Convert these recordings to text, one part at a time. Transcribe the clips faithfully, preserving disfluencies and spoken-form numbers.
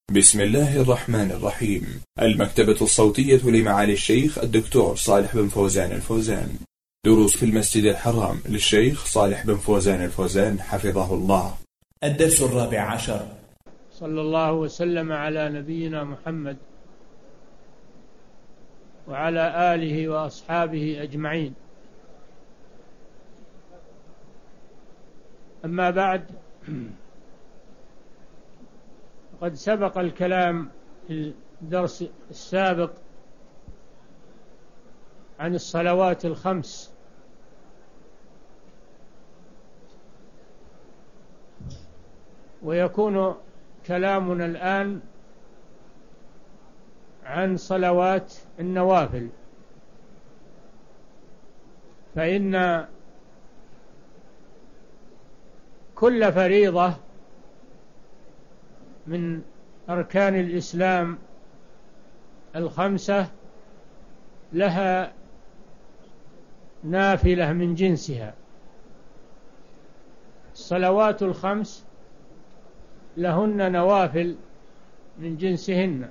بسم الله الرحمن الرحيم. المكتبة الصوتية لمعالي الشيخ الدكتور صالح بن فوزان الفوزان. دروس في المسجد الحرام للشيخ صالح بن فوزان الفوزان حفظه الله. الدرس الرابع عشر. صلى الله وسلم على نبينا محمد وعلى آله وأصحابه أجمعين. أما بعد، قد سبق الكلام في الدرس السابق عن الصلوات الخمس، ويكون كلامنا الآن عن صلوات النوافل، فإن كل فريضة من أركان الإسلام الخمسة لها نافلة من جنسها. الصلوات الخمس لهن نوافل من جنسهن،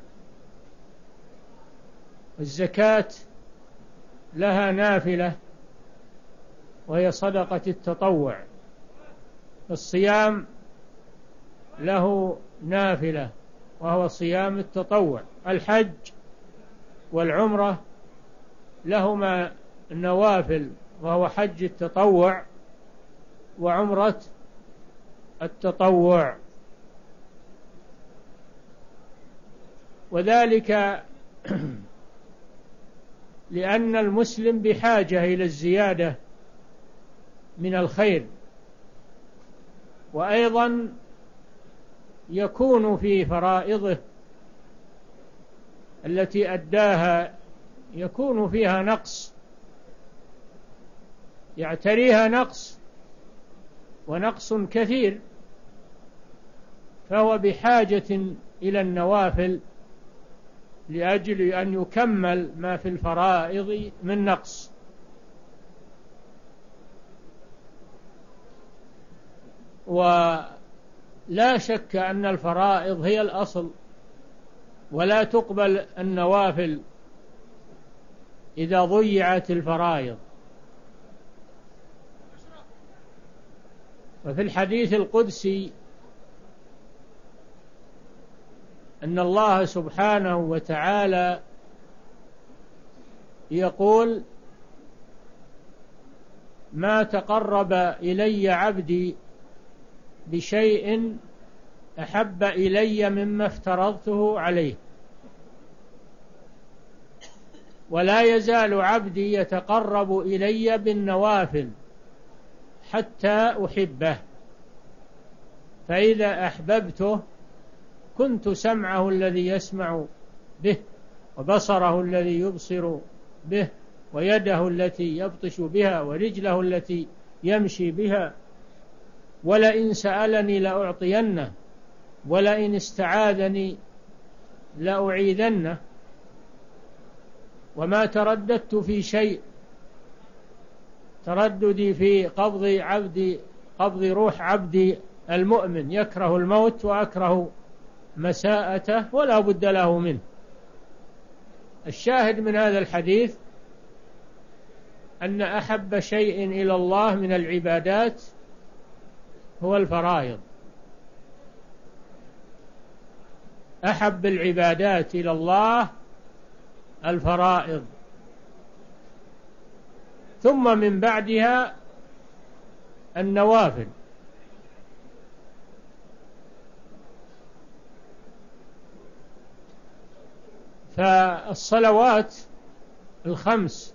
الزكاة لها نافلة وهي صدقة التطوع، الصيام له نافلة وهو صيام التطوع، الحج والعمرة لهما نوافل وهو حج التطوع وعمرة التطوع. وذلك لأن المسلم بحاجة إلى الزيادة من الخير، وأيضا يكون في فرائضه التي أداها يكون فيها نقص، يعتريها نقص ونقص كثير، فهو بحاجة إلى النوافل لأجل أن يكمل ما في الفرائض من نقص. ولا شك أن الفرائض هي الأصل، ولا تقبل النوافل إذا ضيعت الفرائض. وفي الحديث القدسي أن الله سبحانه وتعالى يقول: ما تقرب إلي عبدي بشيء أحب إلي مما افترضته عليه، ولا يزال عبدي يتقرب إلي بالنوافل حتى أحبه، فإذا أحببته كنت سمعه الذي يسمع به، وبصره الذي يبصر به، ويده التي يبطش بها، ورجله التي يمشي بها، ولئن سألني لأعطينه، ولئن استعاذني لأعيذنه. وما ترددت في شيء، ترددي في قبض عبدي قبض روح عبدي المؤمن يكره الموت وأكره مساءته ولا بد له منه. الشاهد من هذا الحديث أن أحب شيء إلى الله من العبادات هو الفرائض، أحب العبادات إلى الله الفرائض، ثم من بعدها النوافل. فالصلوات الخمس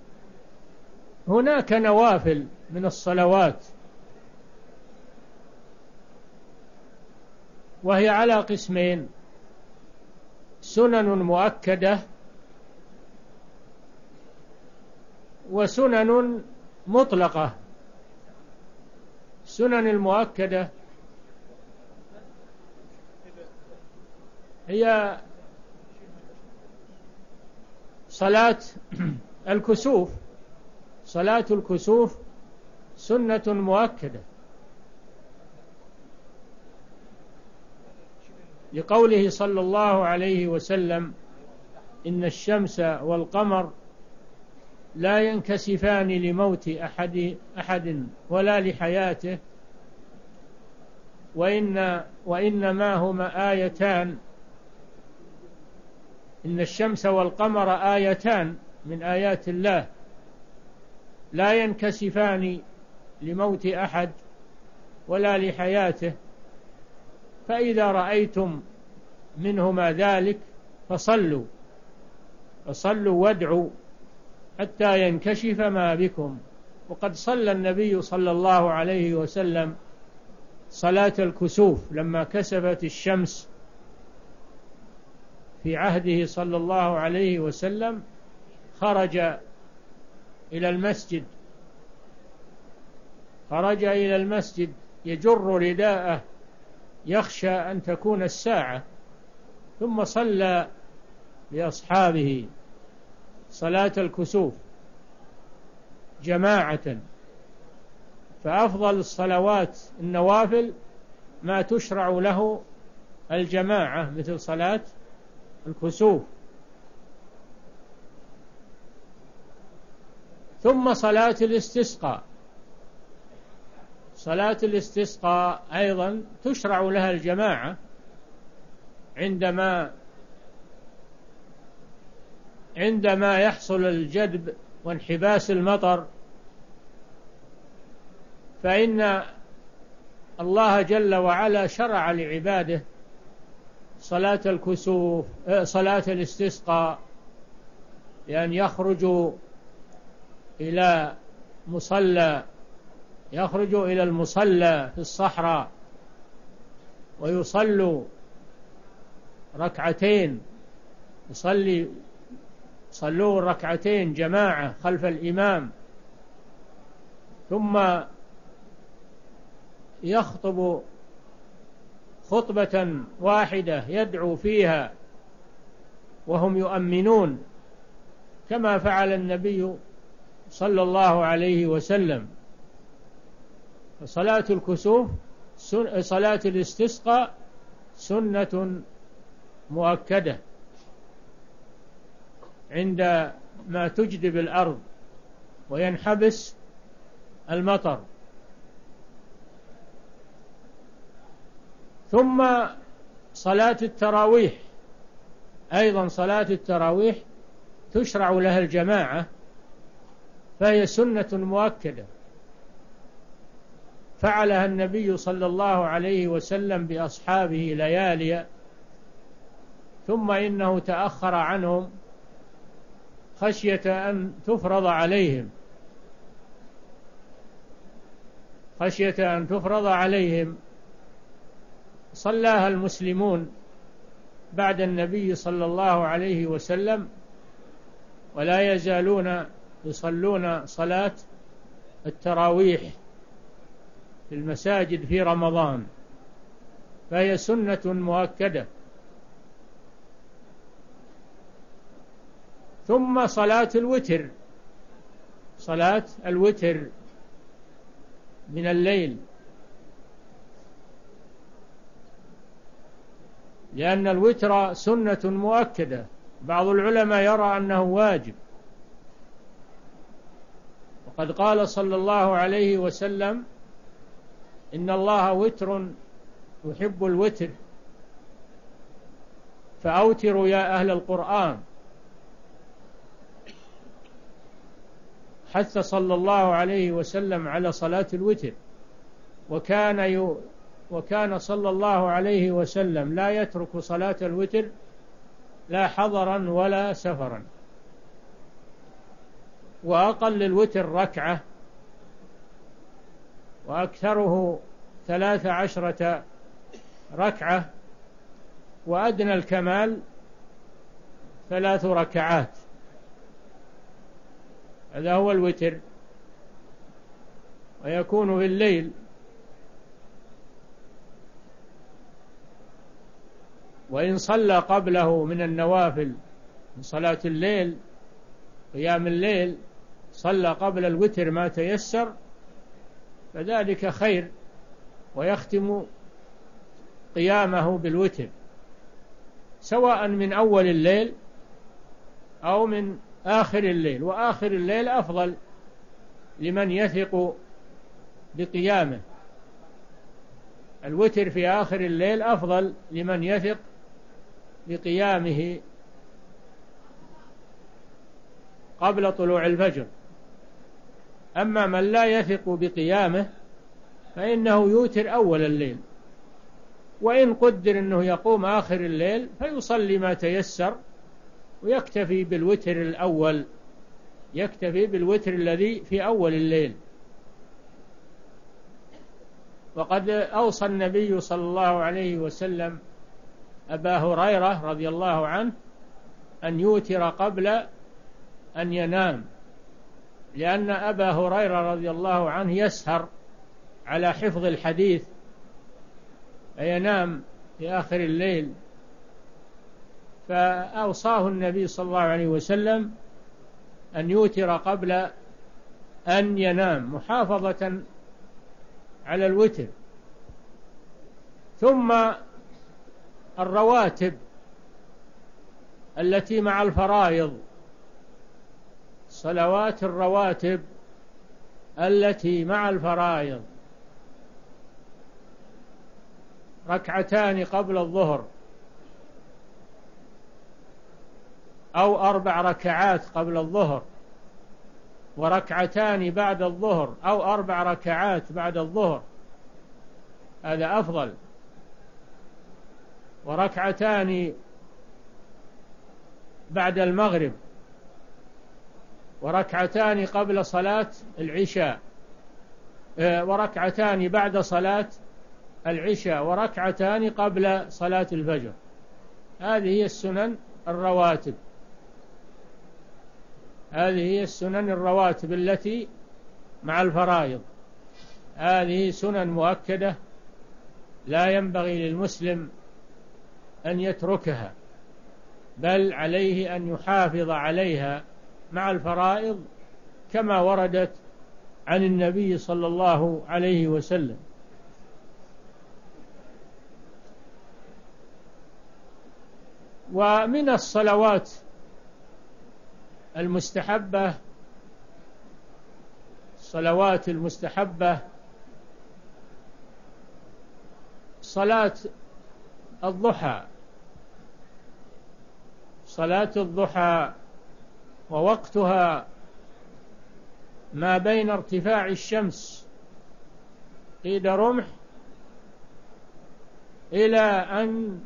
هناك نوافل من الصلوات، وهي على قسمين: سنن مؤكدة وسنن مطلقة. السنن المؤكدة هي صلاة الكسوف، صلاة الكسوف سنة مؤكدة، لقوله صلى الله عليه وسلم: إن الشمس والقمر لا ينكسفان لموت أحد, أحد ولا لحياته، وإن وإنما هما آيتان. إن الشمس والقمر آيتان من آيات الله لا ينكسفان لموت أحد ولا لحياته، فإذا رأيتم منهما ذلك فصلوا فصلوا وادعوا حتى ينكشف ما بكم. وقد صلى النبي صلى الله عليه وسلم صلاة الكسوف لما كسفت الشمس في عهده صلى الله عليه وسلم، خرج إلى المسجد خرج إلى المسجد يجر رداءه يخشى أن تكون الساعة، ثم صلى لأصحابه صلاة الكسوف جماعة. فأفضل الصلوات النوافل ما تشرع له الجماعة مثل صلاة الكسوف. ثم صلاة الاستسقاء صلاة الاستسقاء أيضا تشرع لها الجماعة عندما عندما يحصل الجدب وانحباس المطر، فإن الله جل وعلا شرع لعباده صلاة الكسوف صلاة الاستسقاء، لأن يخرجوا إلى مصلى يخرجوا إلى المصلى في الصحراء ويصلوا ركعتين يصلي صلوا ركعتين جماعة خلف الإمام، ثم يخطب خطبة واحدة يدعو فيها وهم يؤمنون كما فعل النبي صلى الله عليه وسلم. صلاة الكسوف صلاة الاستسقاء سنة مؤكدة عندما تجدب الأرض وينحبس المطر. ثم صلاة التراويح أيضا صلاة التراويح تشرع لها الجماعة، فهي سنة مؤكدة فعلها النبي صلى الله عليه وسلم بأصحابه ليالي، ثم إنه تأخر عنهم خشية أن تفرض عليهم خشية أن تفرض عليهم صلاها المسلمون بعد النبي صلى الله عليه وسلم، ولا يزالون يصلون صلاة التراويح في المساجد في رمضان، فهي سنة مؤكدة. ثم صلاة الوتر صلاة الوتر من الليل، لأن الوتر سنة مؤكدة. بعض العلماء يرى أنه واجب، وقد قال صلى الله عليه وسلم: إن الله وتر يحب الوتر فأوتروا يا أهل القرآن. حث صلى الله عليه وسلم على صلاة الوتر، وكان ي... وكان صلى الله عليه وسلم لا يترك صلاة الوتر لا حضرا ولا سفرا. وأقل الوتر ركعة، وأكثره ثلاث عشرة ركعة، وأدنى الكمال ثلاث ركعات. هذا هو الوتر، ويكون في الليل. وإن صلى قبله من النوافل من صلاة الليل قيام الليل صلى قبل الوتر ما تيسر فذلك خير، ويختم قيامه بالوتر سواء من أول الليل أو من آخر الليل، وآخر الليل أفضل لمن يثق بقيامه. الوتر في آخر الليل أفضل لمن يثق بقيامه قبل طلوع الفجر. أما من لا يثق بقيامه فإنه يوتر أول الليل، وإن قدر أنه يقوم آخر الليل فيصلي ما تيسر ويكتفي بالوتر الأول، يكتفي بالوتر الذي في أول الليل. وقد أوصى النبي صلى الله عليه وسلم أبا هريرة رضي الله عنه أن يوتر قبل أن ينام، لأن أبا هريرة رضي الله عنه يسهر على حفظ الحديث فينام في آخر الليل، فأوصاه النبي صلى الله عليه وسلم أن يوتر قبل أن ينام محافظة على الوتر. ثم الرواتب التي مع الفرائض، صلوات الرواتب التي مع الفرائض، ركعتان قبل الظهر أو أربع ركعات قبل الظهر، وركعتان بعد الظهر أو أربع ركعات بعد الظهر، هذا أفضل. وركعتان بعد المغرب، وركعتان قبل صلاة العشاء، وركعتان بعد صلاة العشاء، وركعتان قبل صلاة الفجر. هذه هي السنن الرواتب، هذه هي السنن الرواتب التي مع الفرائض. هذه سنن مؤكدة لا ينبغي للمسلم أن يتركها، بل عليه أن يحافظ عليها مع الفرائض كما وردت عن النبي صلى الله عليه وسلم. ومن الصلوات المستحبة، الصلوات المستحبة صلاة الضحى، صلاة الضحى ووقتها ما بين ارتفاع الشمس قيد رمح إلى أن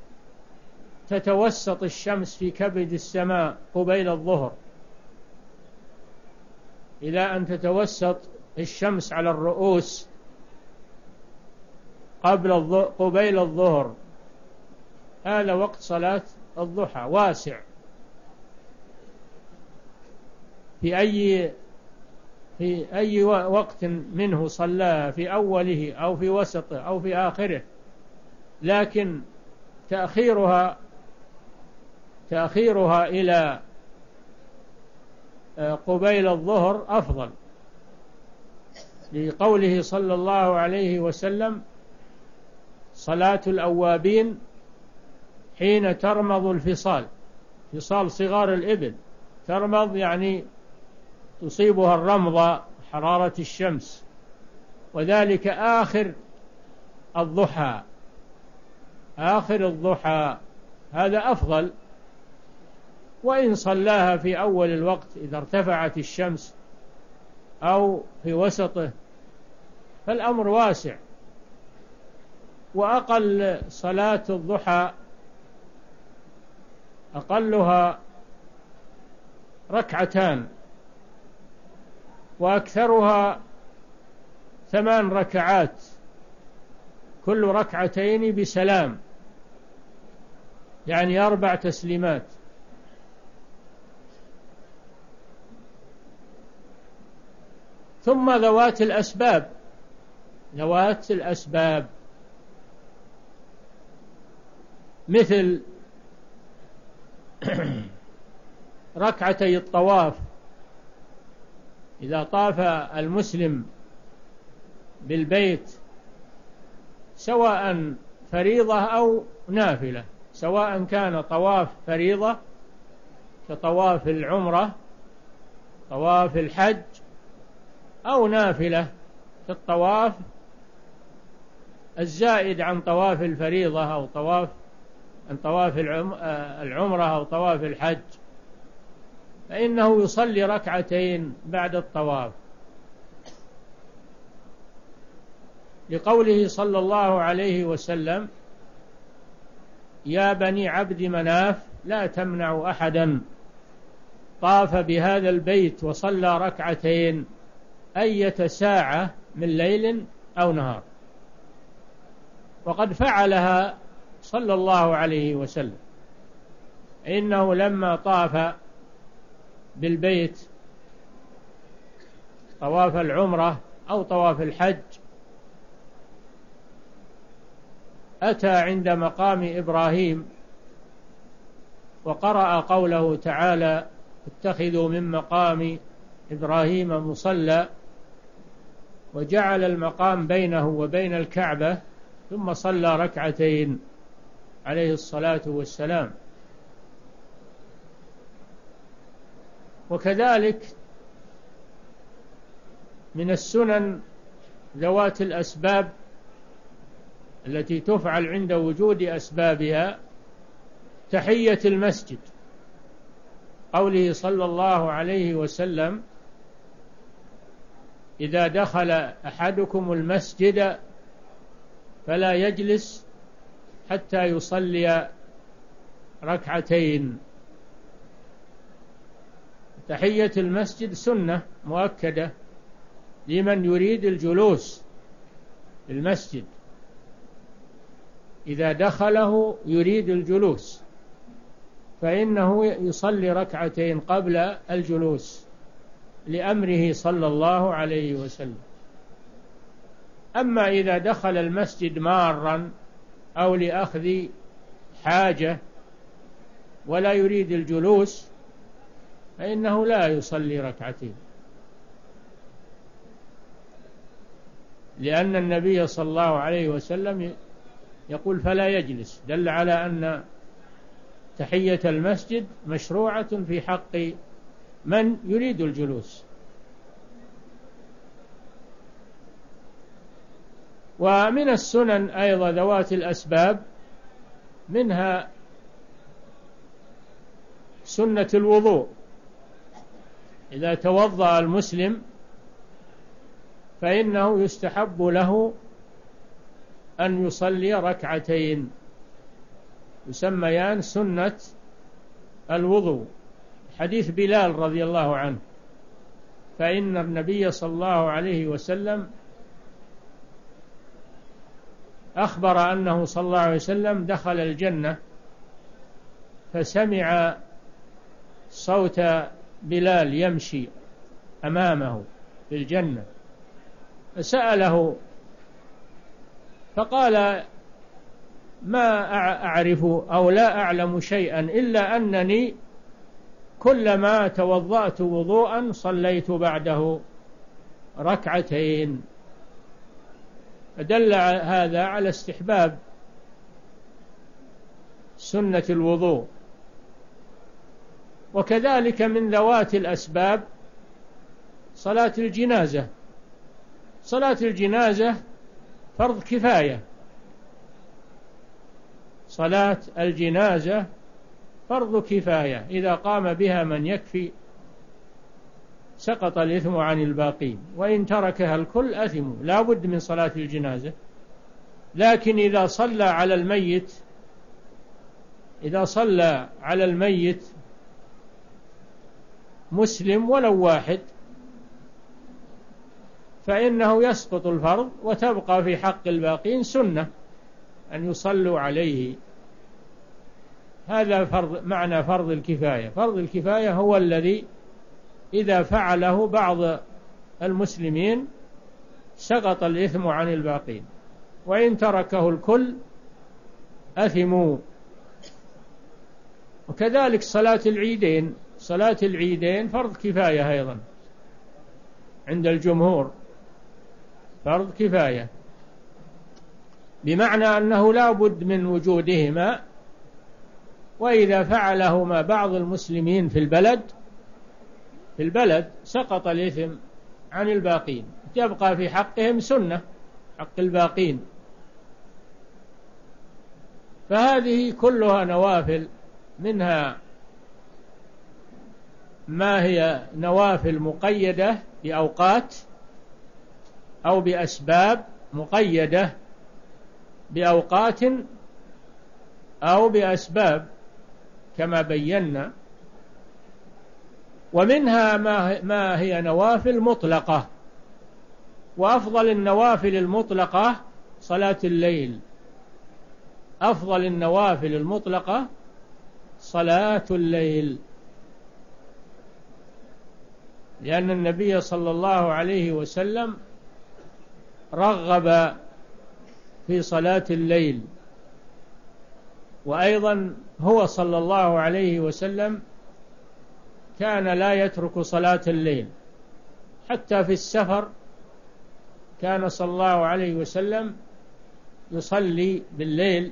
تتوسط الشمس في كبد السماء قبيل الظهر، إلى أن تتوسط الشمس على الرؤوس قبل قبيل الظهر. هذا وقت صلاة الضحى واسع، في أي في أي وقت منه صلاها، في أوله أو في وسطه أو في آخره، لكن تأخيرها تأخيرها إلى قبيل الظهر أفضل، لقوله صلى الله عليه وسلم: صلاة الأوابين حين ترمض الفصال، فصال صغار الإبل، ترمض يعني تصيبها الرمضة حرارة الشمس، وذلك آخر الضحى، آخر الضحى، هذا أفضل. وإن صلاها في أول الوقت إذا ارتفعت الشمس أو في وسطه فالأمر واسع. وأقل صلاة الضحى أقلها ركعتان، وأكثرها ثمان ركعات، كل ركعتين بسلام، يعني أربع تسليمات. ثم ذوات الأسباب، ذوات الأسباب مثل ركعتي الطواف، إذا طاف المسلم بالبيت سواء فريضة أو نافلة، سواء كان طواف فريضة كطواف العمرة، طواف الحج، أو نافلة كالطواف الزائد عن طواف الفريضة، أو طواف عن طواف العمرة أو طواف الحج، فإنه يصلي ركعتين بعد الطواف، لقوله صلى الله عليه وسلم: يا بني عبد مناف لا تمنعوا أحدا طاف بهذا البيت وصلى ركعتين أية ساعة من ليل أو نهار. وقد فعلها صلى الله عليه وسلم، إنه لما طاف بالبيت طواف العمرة أو طواف الحج أتى عند مقام إبراهيم وقرأ قوله تعالى: اتخذوا من مقام إبراهيم مصلى، وجعل المقام بينه وبين الكعبة، ثم صلى ركعتين عليه الصلاة والسلام. وكذلك من السنن ذوات الأسباب التي تفعل عند وجود أسبابها تحية المسجد، قوله صلى الله عليه وسلم: إذا دخل أحدكم المسجد فلا يجلس حتى يصلي ركعتين. تحية المسجد سنة مؤكدة لمن يريد الجلوس في المسجد، إذا دخله يريد الجلوس فإنه يصلي ركعتين قبل الجلوس لأمره صلى الله عليه وسلم. أما إذا دخل المسجد مارا أو لأخذ حاجة ولا يريد الجلوس فإنه لا يصلي ركعتين، لأن النبي صلى الله عليه وسلم يقول: فلا يجلس، دل على أن تحية المسجد مشروعة في حق من يريد الجلوس. ومن السنن أيضا ذوات الأسباب، منها سنة الوضوء. إذا توضأ المسلم فإنه يستحب له أن يصلي ركعتين يسميان سنة الوضوء، حديث بلال رضي الله عنه، فإن النبي صلى الله عليه وسلم أخبر أنه صلى الله عليه وسلم دخل الجنة فسمع صوت بلال يمشي أمامه في الجنة، فسأله فقال: ما أعرف أو لا أعلم شيئا إلا أنني كلما توضأت وضوءا صليت بعده ركعتين. فدل هذا على استحباب سنة الوضوء. وكذلك من ذوات الأسباب صلاة الجنازة. صلاة الجنازة فرض كفاية، صلاة الجنازة فرض كفاية، إذا قام بها من يكفي سقط الإثم عن الباقين، وإن تركها الكل أثموا. لا بد من صلاة الجنازة. لكن إذا صلى على الميت إذا صلى على الميت مسلم ولو واحد فإنه يسقط الفرض، وتبقى في حق الباقين سنة أن يصلوا عليه. هذا فرض، معنى فرض الكفاية. فرض الكفاية هو الذي إذا فعله بعض المسلمين سقط الإثم عن الباقين، وإن تركه الكل أثموا. وكذلك صلاة العيدين. صلاة العيدين فرض كفاية أيضا عند الجمهور، فرض كفاية، بمعنى أنه لا بد من وجودهما وإذا فعلهما بعض المسلمين في البلد في البلد سقط الإثم عن الباقين، تبقى في حقهم سنة، حق الباقين. فهذه كلها نوافل، منها ما هي نوافل مقيدة بأوقات أو بأسباب، مقيدة بأوقات أو بأسباب كما بينا، ومنها ما هي نوافل مطلقة. وأفضل النوافل المطلقة صلاة الليل، أفضل النوافل المطلقة صلاة الليل، لأن النبي صلى الله عليه وسلم رغب في صلاة الليل، وأيضا هو صلى الله عليه وسلم كان لا يترك صلاة الليل، حتى في السفر كان صلى الله عليه وسلم يصلي بالليل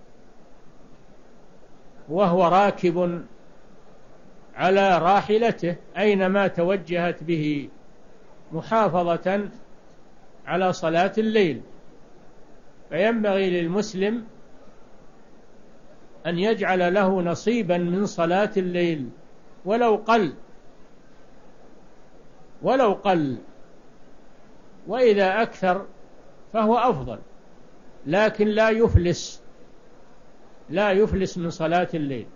وهو راكب على راحلته أينما توجهت به، محافظة على صلاة الليل. فينبغي للمسلم أن يجعل له نصيبا من صلاة الليل ولو قل ولو قل وإذا أكثر فهو أفضل، لكن لا يفلس لا يفلس من صلاة الليل،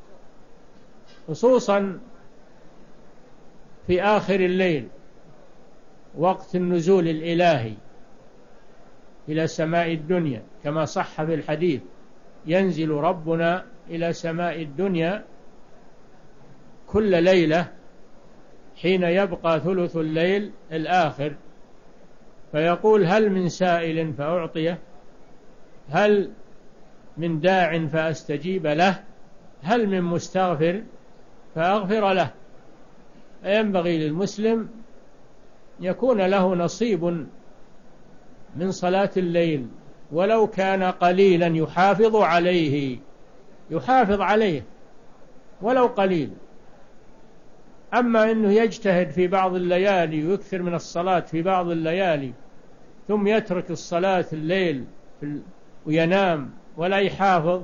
خصوصا في آخر الليل وقت النزول الإلهي إلى سماء الدنيا، كما صح في الحديث: ينزل ربنا إلى سماء الدنيا كل ليلة حين يبقى ثلث الليل الآخر، فيقول: هل من سائل فأعطيه، هل من داع فأستجيب له، هل من مستغفر فأغفر له. فينبغي للمسلم يكون له نصيب من صلاة الليل ولو كان قليلا، يحافظ عليه يحافظ عليه ولو قليل. أما أنه يجتهد في بعض الليالي ويكثر من الصلاة في بعض الليالي ثم يترك الصلاة الليل وينام ولا يحافظ،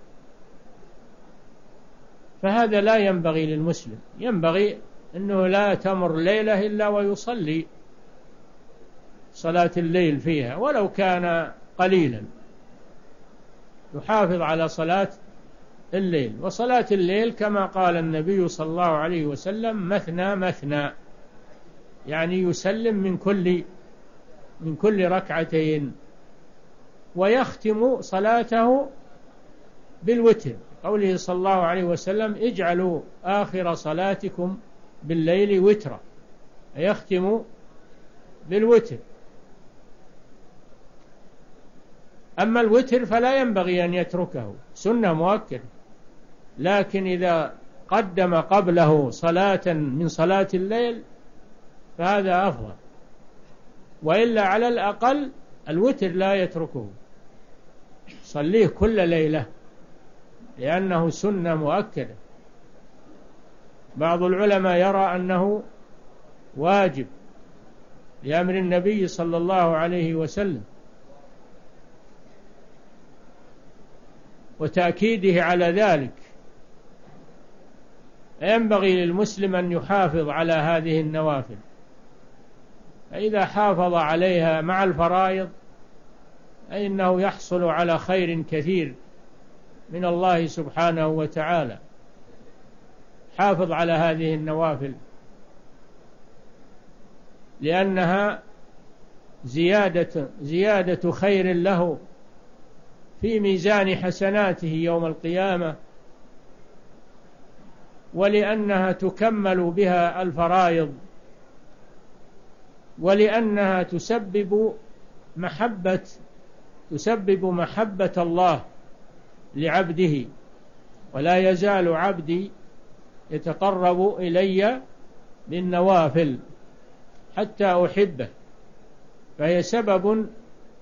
فهذا لا ينبغي للمسلم. ينبغي أنه لا تمر ليلة إلا ويصلي صلاة الليل فيها ولو كان قليلا، يحافظ على صلاة الليل. وصلاة الليل كما قال النبي صلى الله عليه وسلم: مثنى مثنى، يعني يسلم من كل من كل ركعتين، ويختم صلاته بالوتر، قوله صلى الله عليه وسلم: اجعلوا آخر صلاتكم بالليل وترا، يختم بالوتر. أما الوتر فلا ينبغي أن يتركه، سنة مؤكدة، لكن إذا قدم قبله صلاة من صلاة الليل فهذا أفضل، وإلا على الأقل الوتر لا يتركه، صليه كل ليلة لأنه سنة مؤكدة. بعض العلماء يرى أنه واجب لأمر النبي صلى الله عليه وسلم وتأكيده على ذلك. ينبغي للمسلم أن يحافظ على هذه النوافل، فإذا حافظ عليها مع الفرائض فإنه يحصل على خير كثير من الله سبحانه وتعالى. حافظ على هذه النوافل لأنها زيادة زيادة خير له في ميزان حسناته يوم القيامة، ولأنها تكمل بها الفرائض، ولأنها تسبب محبة تسبب محبة الله لعبده. ولا يزال عبدي يتقرب إلي بالنوافل حتى أحبه، فهي سبب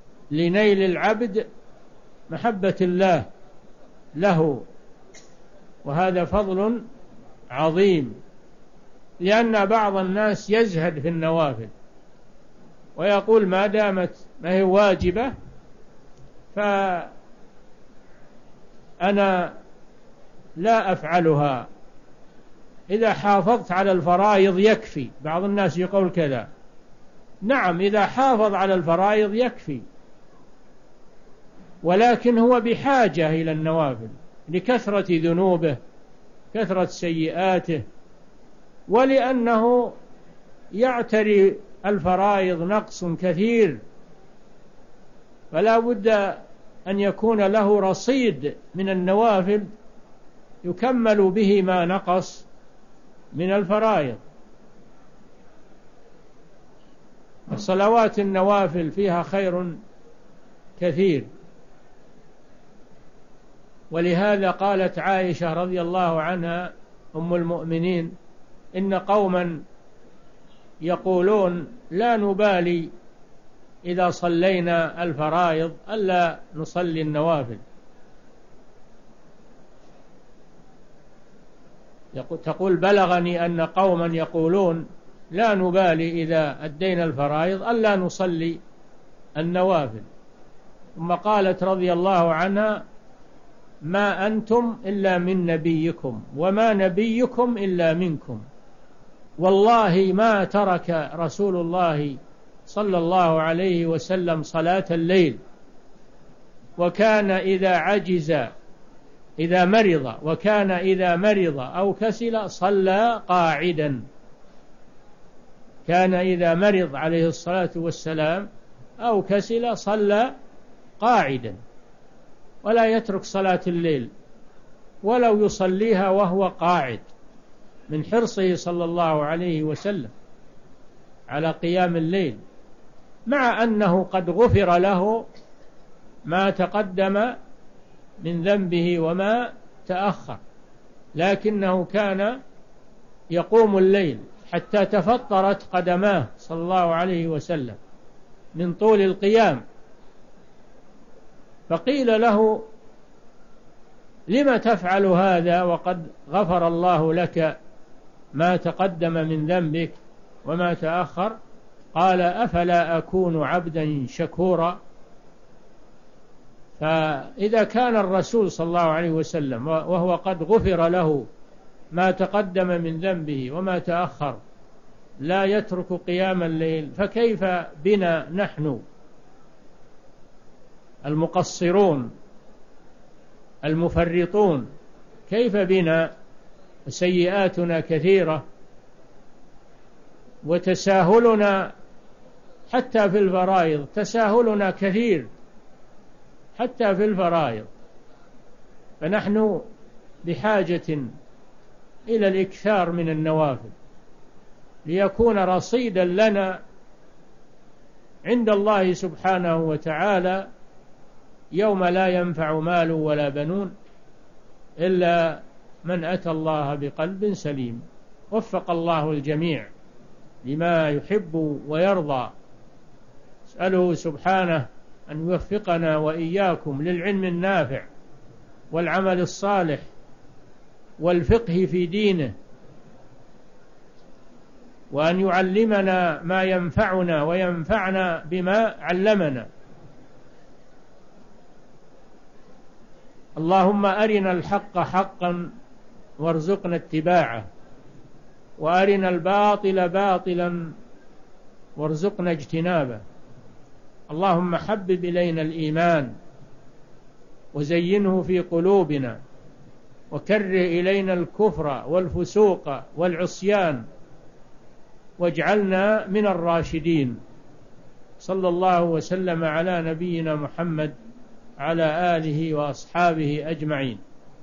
لنيل العبد محبة الله له وهذا فضل عظيم، لأن بعض الناس يزهد في النوافل ويقول ما دامت ما هي واجبة فأنا لا أفعلها، إذا حافظت على الفرائض يكفي. بعض الناس يقول كذا. نعم، إذا حافظ على الفرائض يكفي، ولكن هو بحاجة إلى النوافل لكثرة ذنوبه، كثرة سيئاته، ولأنه يعتري الفرائض نقص كثير، فلا بد أن يكون له رصيد من النوافل يكمل به ما نقص من الفرائض. الصلوات النوافل فيها خير كثير، ولهذا قالت عائشة رضي الله عنها أم المؤمنين: إن قوما يقولون لا نبالي إذا صلينا الفرائض ألا نصلي النوافل. تقول: بلغني أن قوما يقولون لا نبالي إذا أدينا الفرائض ألا نصلي النوافل. ثم قالت رضي الله عنها: ما أنتم إلا من نبيكم وما نبيكم إلا منكم. والله ما ترك رسول الله صلى الله عليه وسلم صلاة الليل، وكان إذا عجز إذا مرض وكان إذا مرض أو كسل صلى قاعدا. كان إذا مرض عليه الصلاة والسلام أو كسل صلى قاعدا، ولا يترك صلاة الليل ولو يصليها وهو قاعد، من حرصه صلى الله عليه وسلم على قيام الليل، مع أنه قد غفر له ما تقدم من ذنبه وما تأخر، لكنه كان يقوم الليل حتى تفطرت قدماه صلى الله عليه وسلم من طول القيام. فقيل له: لم تفعل هذا وقد غفر الله لك ما تقدم من ذنبك وما تأخر؟ قال: أفلا أكون عبدا شكورا؟ فإذا كان الرسول صلى الله عليه وسلم وهو قد غفر له ما تقدم من ذنبه وما تأخر لا يترك قيام الليل، فكيف بنا نحن المقصرون المفرطون؟ كيف بنا سيئاتنا كثيرة وتساهلنا حتى في الفرائض، تساهلنا كثير حتى في الفرائض. فنحن بحاجة إلى الإكثار من النوافل ليكون رصيدا لنا عند الله سبحانه وتعالى يوم لا ينفع مال ولا بنون إلا من أتى الله بقلب سليم. وفق الله الجميع لما يحب ويرضى. أسأله سبحانه أن يوفقنا وإياكم للعلم النافع والعمل الصالح والفقه في دينه، وأن يعلمنا ما ينفعنا وينفعنا بما علمنا. اللهم أرنا الحق حقا وارزقنا اتباعه، وأرنا الباطل باطلا وارزقنا اجتنابه. اللهم حبب إلينا الإيمان وزينه في قلوبنا، وكره إلينا الكفر والفسوق والعصيان، واجعلنا من الراشدين. صلى الله وسلم على نبينا محمد على آله وأصحابه أجمعين.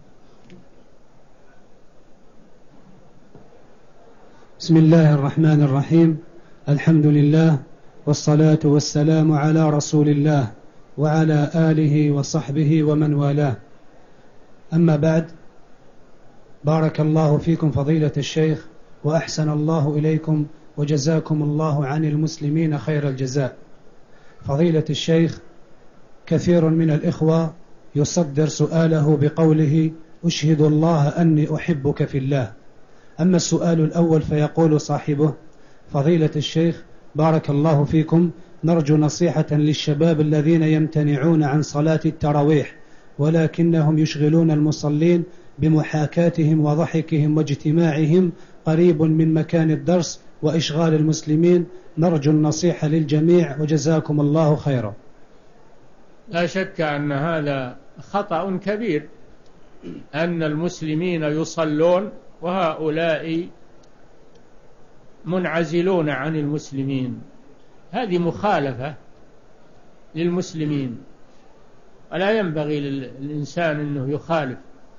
بسم الله الرحمن الرحيم. الحمد لله والصلاة والسلام على رسول الله وعلى آله وصحبه ومن والاه. أما بعد، بارك الله فيكم فضيلة الشيخ، وأحسن الله إليكم، وجزاكم الله عن المسلمين خير الجزاء. فضيلة الشيخ، كثير من الإخوة يصدر سؤاله بقوله: أشهد الله أني أحبك في الله. أما السؤال الأول فيقول صاحبه: فضيلة الشيخ بارك الله فيكم، نرجو نصيحة للشباب الذين يمتنعون عن صلاة التراويح ولكنهم يشغلون المصلين بمحاكاتهم وضحكهم واجتماعهم قريب من مكان الدرس وإشغال المسلمين، نرجو النصيحة للجميع وجزاكم الله خيرا. لا شك أن هذا خطأ كبير، أن المسلمين يصلون وهؤلاء منعزلون عن المسلمين، هذه مخالفة للمسلمين، ولا ينبغي للإنسان أنه يخالف.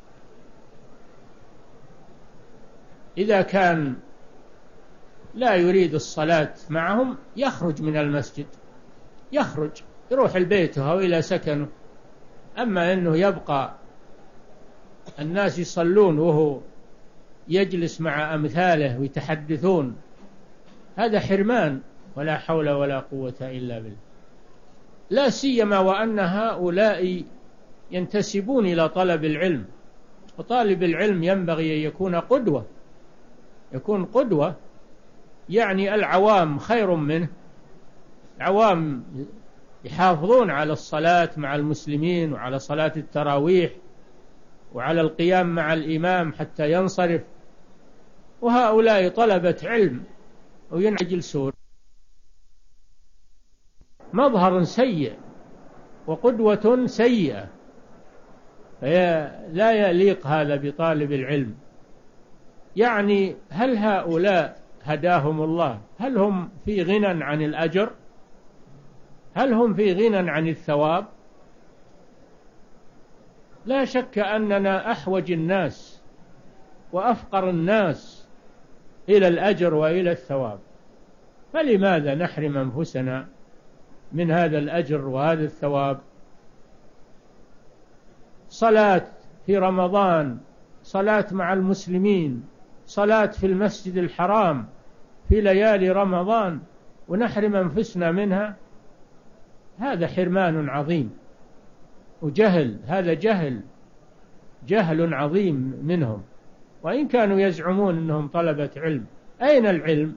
إذا كان لا يريد الصلاة معهم يخرج من المسجد، يخرج يروح لبيته أو إلى سكنه. أما أنه يبقى الناس يصلون وهو يجلس مع أمثاله ويتحدثون، هذا حرمان، ولا حول ولا قوة إلا بالله. لا سيما وأن هؤلاء ينتسبون إلى طلب العلم، وطالب العلم ينبغي أن يكون قدوة، يكون قدوة، يعني العوام خير منه. العوام يحافظون على الصلاة مع المسلمين وعلى صلاة التراويح وعلى القيام مع الإمام حتى ينصرف، وهؤلاء طلبة علم وينجلسون، مظهر سيء وقدوة سيئة، لا يليق هذا بطالب العلم. يعني هل هؤلاء هداهم الله؟ هل هم في غنى عن الأجر؟ هل هم في غنى عن الثواب؟ لا شك أننا أحوج الناس وأفقر الناس إلى الأجر وإلى الثواب، فلماذا نحرم أنفسنا من هذا الأجر وهذا الثواب؟ صلاة في رمضان، صلاة مع المسلمين، صلاة في المسجد الحرام في ليالي رمضان، ونحرم أنفسنا منها، هذا حرمان عظيم وجهل، هذا جهل جهل عظيم منهم، وإن كانوا يزعمون أنهم طلبة علم. أين العلم؟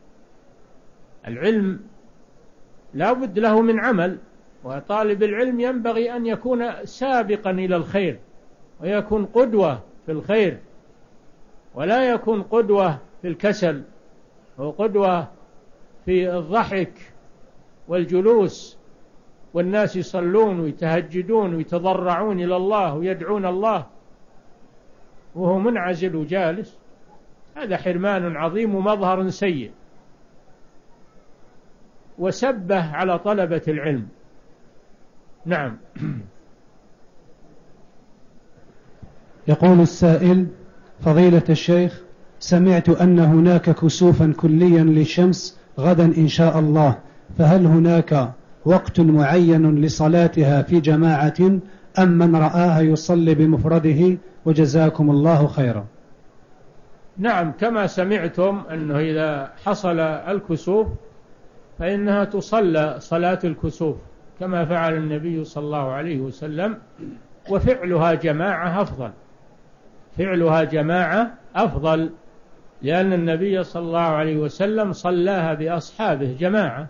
العلم لا بد له من عمل، وطالب العلم ينبغي أن يكون سابقا إلى الخير ويكون قدوة في الخير، ولا يكون قدوة في الكسل وقدوة في الضحك والجلوس، والناس يصلون ويتهجدون ويتضرعون إلى الله ويدعون الله وهو منعزل وجالس، هذا حرمان عظيم ومظهر سيء وسبه على طلبة العلم. نعم. يقول السائل: فضيلة الشيخ، سمعت أن هناك كسوفا كليا للشمس غدا إن شاء الله، فهل هناك وقت معين لصلاتها في جماعة أم من رآها يصلي بمفرده؟ وجزاكم الله خيرا. نعم، كما سمعتم أنه إذا حصل الكسوف فإنها تصلى صلاة الكسوف كما فعل النبي صلى الله عليه وسلم، وفعلها جماعة أفضل، فعلها جماعة أفضل، لأن النبي صلى الله عليه وسلم صلاها بأصحابه جماعة،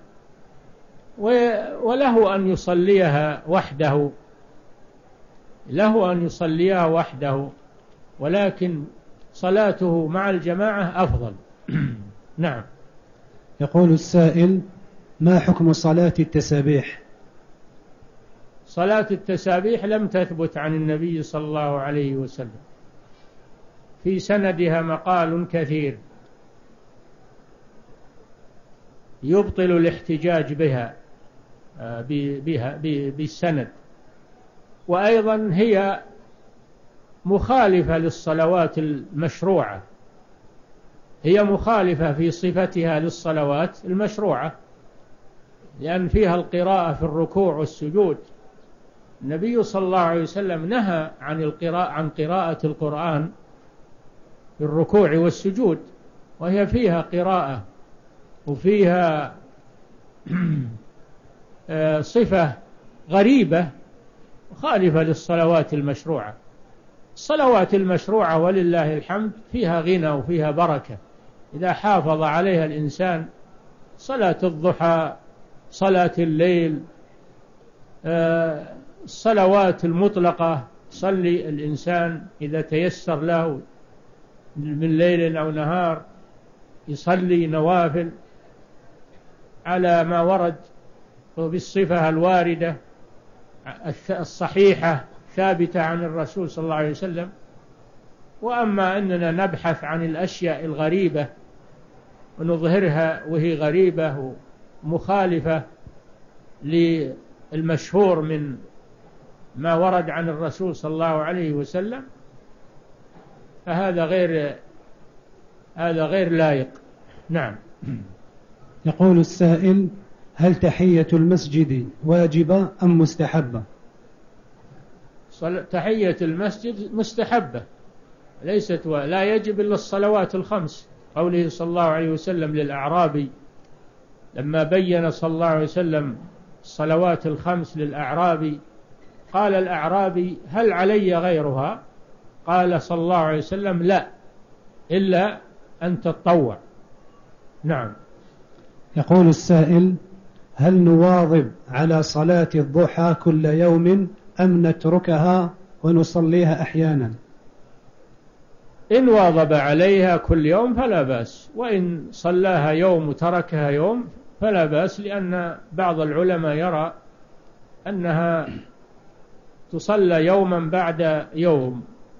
وله أن يصليها وحده، له أن يصليها وحده، ولكن صلاته مع الجماعة أفضل. نعم. يقول السائل: ما حكم صلاة التسابيح؟ صلاة التسابيح لم تثبت عن النبي صلى الله عليه وسلم، في سندها مقال كثير يبطل الاحتجاج بها بها بالسند، وأيضا هي مخالفة للصلوات المشروعة، هي مخالفة في صفتها للصلوات المشروعة، لأن فيها القراءة في الركوع والسجود. النبي صلى الله عليه وسلم نهى عن القراءة عن قراءة القرآن في الركوع والسجود، وهي فيها قراءة وفيها صفة غريبة مخالفة للصلوات المشروعة. الصلوات المشروعة ولله الحمد فيها غنى وفيها بركة إذا حافظ عليها الإنسان، صلاة الضحى، صلاة الليل، الصلوات المطلقة، صلي الإنسان إذا تيسر له من ليل أو نهار يصلي نوافل على ما ورد بالصفة الواردة الصحيحة ثابتة عن الرسول صلى الله عليه وسلم. وأما أننا نبحث عن الأشياء الغريبة ونظهرها وهي غريبة ومخالفة للمشهور من ما ورد عن الرسول صلى الله عليه وسلم، فهذا غير هذا غير لائق. نعم. يقول السائل: هل تحية المسجد واجبة أم مستحبة؟ تحية المسجد مستحبة ليست و... لا يجب إلا الصلوات الخمس. قوله صلى الله عليه وسلم للأعرابي لما بين صلى الله عليه وسلم الصلوات الخمس للأعرابي، قال الأعرابي: هل علي غيرها؟ قال صلى الله عليه وسلم: لا، إلا أن تتطوع. نعم. يقول السائل: هل نواظب على صلاة الضحى كل يوم أم نتركها ونصليها أحيانا؟ إن واظب عليها كل يوم فلا بأس، وإن صلاها يوم وتركها يوم فلا بأس، لأن بعض العلماء يرى أنها تصلى يوما بعد يوم،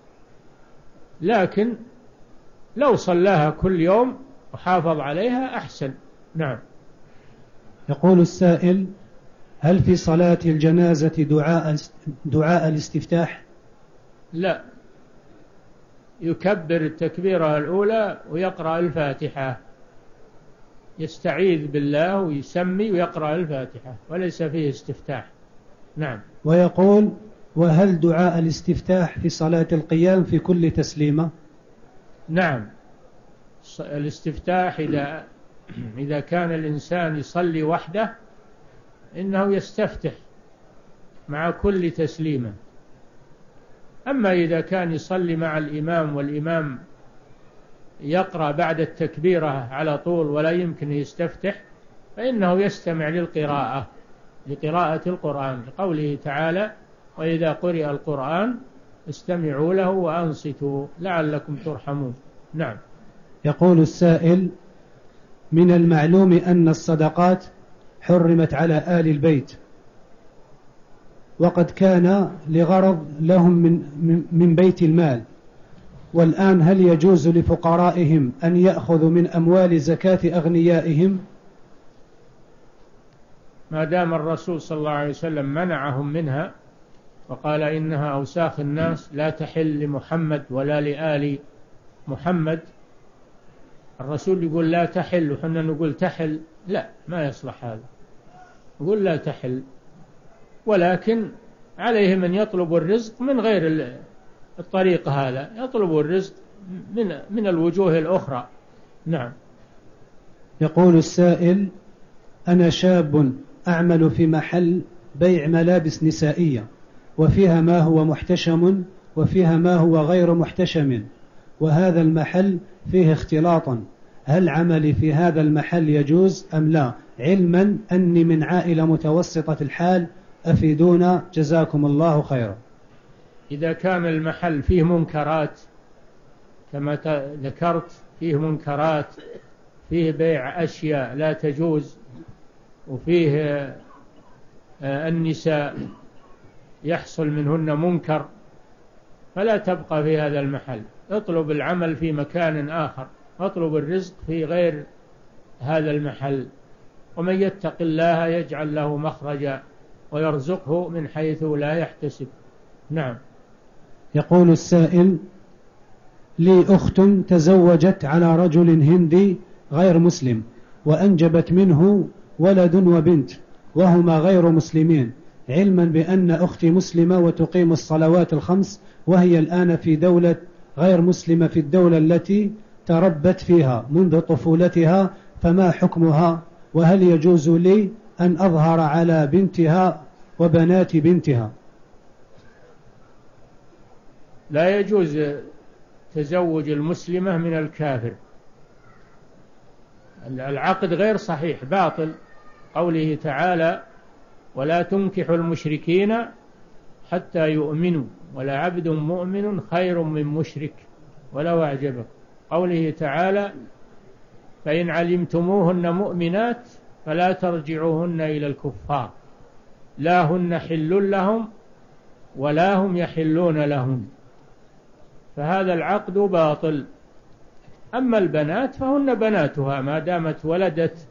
لكن لو صلاها كل يوم وحافظ عليها أحسن. نعم. يقول السائل: هل في صلاة الجنازة دعاء دعاء الاستفتاح؟ لا، يكبر التكبيرة الأولى ويقرأ الفاتحة، يستعيذ بالله ويسمي ويقرأ الفاتحة، وليس فيه استفتاح. نعم. ويقول: وهل دعاء الاستفتاح في صلاة القيام في كل تسليمة؟ نعم، الاستفتاح إذا إذا كان الإنسان يصلي وحده إنه يستفتح مع كل تسليمة. أما إذا كان يصلي مع الإمام والإمام يقرأ بعد التكبيرة على طول ولا يمكن يستفتح، فإنه يستمع للقراءة لقراءة القرآن، لقوله تعالى: وإذا قرئ القرآن استمعوا له وأنصتوا لعلكم ترحمون. نعم. يقول السائل: من المعلوم أن الصدقات حرمت على آل البيت، وقد كان لغرض لهم من, من بيت المال، والآن هل يجوز لفقرائهم أن يأخذوا من أموال زكاة أغنيائهم؟ ما دام الرسول صلى الله عليه وسلم منعهم منها وقال إنها أوساخ الناس لا تحل لمحمد ولا لآل محمد، الرسول يقول لا تحل وحنا نقول تحل، لا، ما يصلح هذا، يقول لا تحل، ولكن عليهم أن يطلبوا الرزق من غير الطريق هذا، يطلبوا الرزق من من الوجوه الأخرى. نعم. يقول السائل: أنا شاب أعمل في محل بيع ملابس نسائية، وفيها ما هو محتشم وفيها ما هو غير محتشم، وهذا المحل فيه اختلاطا، هل عملي في هذا المحل يجوز أم لا؟ علما أني من عائلة متوسطة الحال، أفيدونا جزاكم الله خيرا. إذا كان المحل فيه منكرات كما ذكرت، فيه منكرات، فيه بيع أشياء لا تجوز، وفيه النساء يحصل منهن منكر، فلا تبقى في هذا المحل، اطلب العمل في مكان آخر، اطلب الرزق في غير هذا المحل، ومن يتق الله يجعل له مخرجا ويرزقه من حيث لا يحتسب. نعم. يقول السائل: لي أخت تزوجت على رجل هندي غير مسلم، وأنجبت منه ولد وبنت وهما غير مسلمين، علما بأن أختي مسلمة وتقيم الصلوات الخمس، وهي الآن في دولة غير مسلمة في الدولة التي تربت فيها منذ طفولتها، فما حكمها؟ وهل يجوز لي أن أظهر على بنتها وبنات بنتها؟ لا يجوز تزوج المسلمة من الكافر، العقد غير صحيح باطل. قوله تعالى ولا تنكحوا المشركين حتى يؤمنوا ولا عبد مؤمن خير من مشرك ولو أعجبك. قوله تعالى فإن علمتموهن مؤمنات فلا ترجعوهن إلى الكفار لا هن حل لهم ولا هم يحلون لهم، فهذا العقد باطل. أما البنات فهن بناتها ما دامت ولدت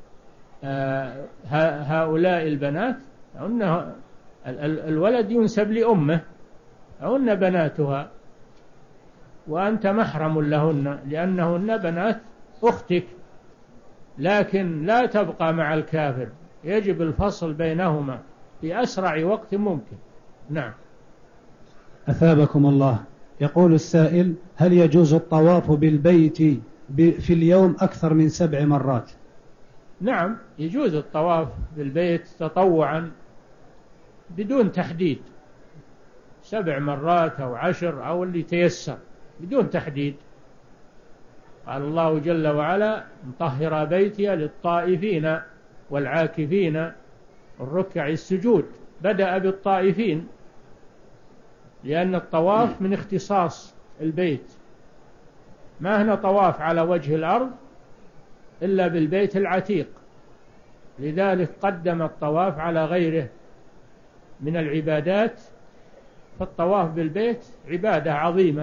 هؤلاء البنات، فهن الولد ينسب لأمه، فهن بناتها وأنت محرم لهن لأنهن بنات أختك، لكن لا تبقى مع الكافر، يجب الفصل بينهما في أسرع وقت ممكن. نعم. أثابكم الله. يقول السائل هل يجوز الطواف بالبيت في اليوم أكثر من سبع مرات؟ نعم يجوز الطواف بالبيت تطوعا بدون تحديد، سبع مرات أو عشر أو اللي تيسر بدون تحديد. قال الله جل وعلا مطهر بيتي للطائفين والعاكفين والركع السجود، بدأ بالطائفين لأن الطواف من اختصاص البيت، ما هنا طواف على وجه الأرض إلا بالبيت العتيق، لذلك قدم الطواف على غيره من العبادات. فالطواف بالبيت عبادة عظيمة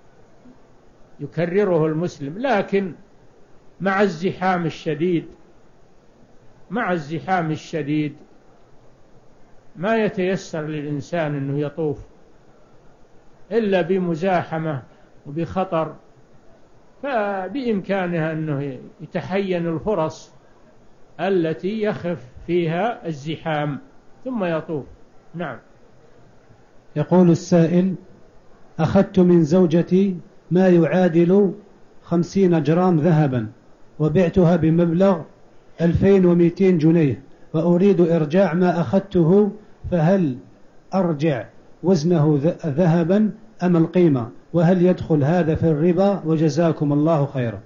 يكرره المسلم، لكن مع الزحام الشديد مع الزحام الشديد ما يتيسر للإنسان أنه يطوف إلا بمزاحمة وبخطر، فبإمكانها أنه يتحين الفرص التي يخف فيها الزحام ثم يطوف. نعم. يقول السائل أخذت من زوجتي ما يعادل خمسين جرام ذهبا وبعتها بمبلغ ألفين ومئتين جنيه وأريد إرجاع ما أخذته، فهل أرجع وزنه ذهبا أم القيمة؟ وهل يدخل هذا في الربا؟ وجزاكم الله خيرا.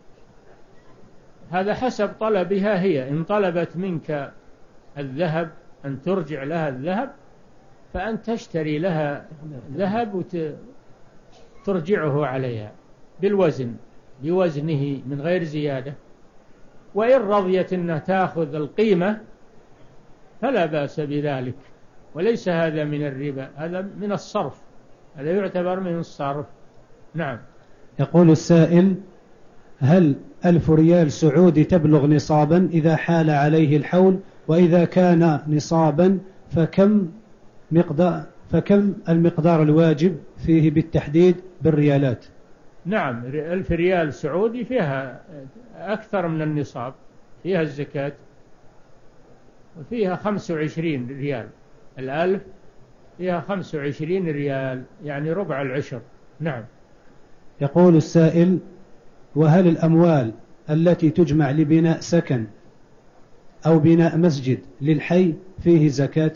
هذا حسب طلبها هي، إن طلبت منك الذهب أن ترجع لها الذهب فأن تشتري لها ذهب وترجعه عليها بالوزن بوزنه من غير زيادة، وإن رضيت أنها تأخذ القيمة فلا بأس بذلك، وليس هذا من الربا، هذا من الصرف، هذا يعتبر من الصرف. نعم. يقول السائل هل ألف ريال سعودي تبلغ نصابا إذا حال عليه الحول؟ وإذا كان نصابا فكم مقدار فكم المقدار الواجب فيه بالتحديد بالريالات؟ نعم ألف ريال سعودي فيها أكثر من النصاب، فيها الزكاة، وفيها خمسة وعشرين ريال، الألف فيها خمسة وعشرين ريال يعني ربع العشر. نعم. يقول السائل وهل الأموال التي تجمع لبناء سكن أو بناء مسجد للحي فيه زكاة؟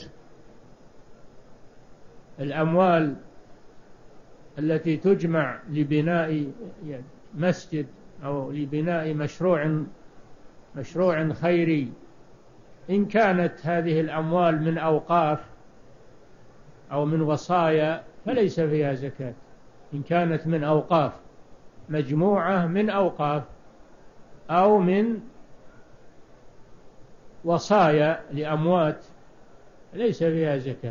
الأموال التي تجمع لبناء مسجد أو لبناء مشروع مشروع خيري، إن كانت هذه الأموال من أوقاف أو من وصايا فليس فيها زكاة. إن كانت من أوقاف مجموعة من أوقاف أو من وصايا لأموات ليس فيها زكاة.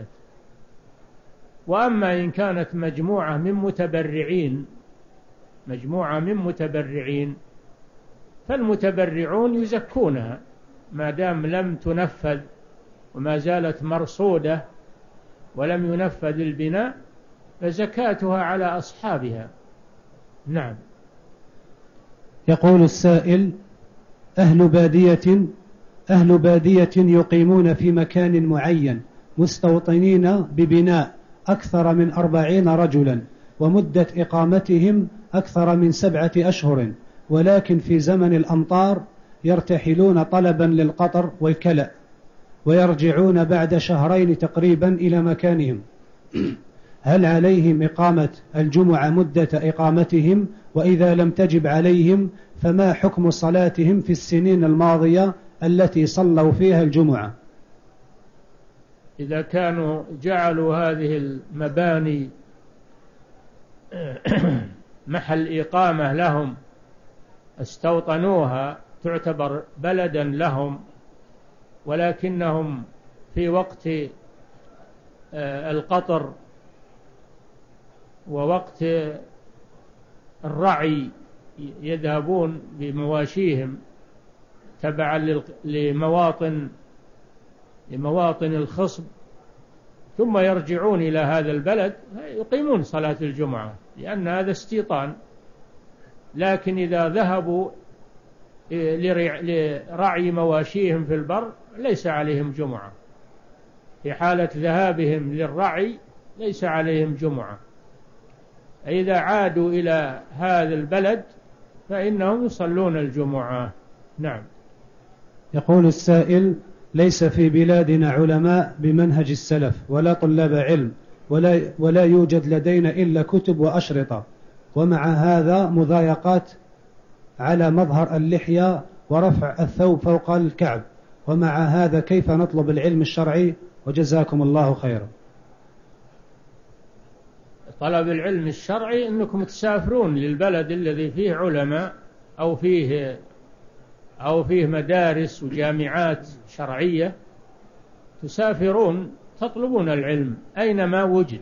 وأما إن كانت مجموعة من متبرعين مجموعة من متبرعين فالمتبرعون يزكونها ما دام لم تنفذ وما زالت مرصودة ولم ينفذ البناء، فزكاتها على أصحابها. نعم. يقول السائل أهل بادية أهل بادية يقيمون في مكان معين مستوطنين ببناء أكثر من أربعين رجلا، ومدة إقامتهم أكثر من سبعة أشهر، ولكن في زمن الأمطار يرتحلون طلبا للقطر والكلأ ويرجعون بعد شهرين تقريبا إلى مكانهم. هل عليهم إقامة الجمعة مدة إقامتهم؟ وإذا لم تجب عليهم فما حكم صلاتهم في السنين الماضية التي صلوا فيها الجمعة؟ إذا كانوا جعلوا هذه المباني محل إقامة لهم، استوطنوها، تعتبر بلدا لهم، ولكنهم في وقت القطر ووقت الرعي يذهبون بمواشيهم تبعا لمواطن لمواطن الخصب، ثم يرجعون إلى هذا البلد يقيمون صلاة الجمعة، لأن هذا استيطان. لكن إذا ذهبوا لرعي مواشيهم في البر ليس عليهم جمعة. في حالة ذهابهم للرعي ليس عليهم جمعة. إذا عادوا إلى هذا البلد فإنهم يصلون الجمعة. نعم. يقول السائل: ليس في بلادنا علماء بمنهج السلف ولا طلاب علم، ولا, ولا يوجد لدينا إلا كتب وأشرطة، ومع هذا مضايقات على مظهر اللحية ورفع الثوب فوق الكعب، ومع هذا كيف نطلب العلم الشرعي؟ وجزاكم الله خيرا. طلب العلم الشرعي أنكم تسافرون للبلد الذي فيه علماء أو فيه أو فيه مدارس وجامعات شرعية، تسافرون تطلبون العلم أينما وجد.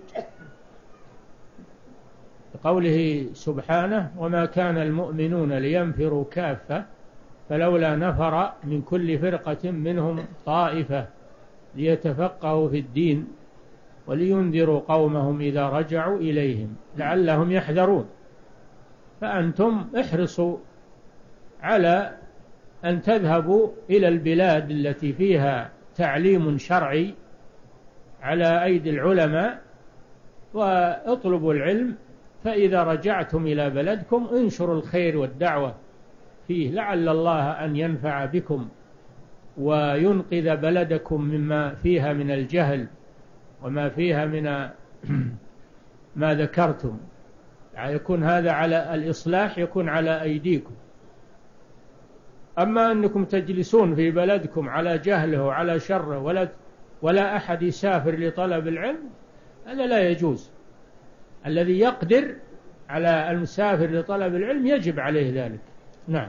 قوله سبحانه: وما كان المؤمنون لينفروا كافة فلولا نفر من كل فرقة منهم طائفة ليتفقهوا في الدين ولينذروا قومهم إذا رجعوا إليهم لعلهم يحذرون. فأنتم احرصوا على أن تذهبوا إلى البلاد التي فيها تعليم شرعي على أيدي العلماء واطلبوا العلم، فإذا رجعتم إلى بلدكم انشروا الخير والدعوة فيه، لعل الله أن ينفع بكم وينقذ بلدكم مما فيها من الجهل وما فيها من ما ذكرتم. يعني يكون هذا على الإصلاح، يكون على أيديكم. أما أنكم تجلسون في بلدكم على جهله وعلى شره ولا ولا أحد يسافر لطلب العلم، هذا لا يجوز. الذي يقدر على المسافر لطلب العلم يجب عليه ذلك. نعم.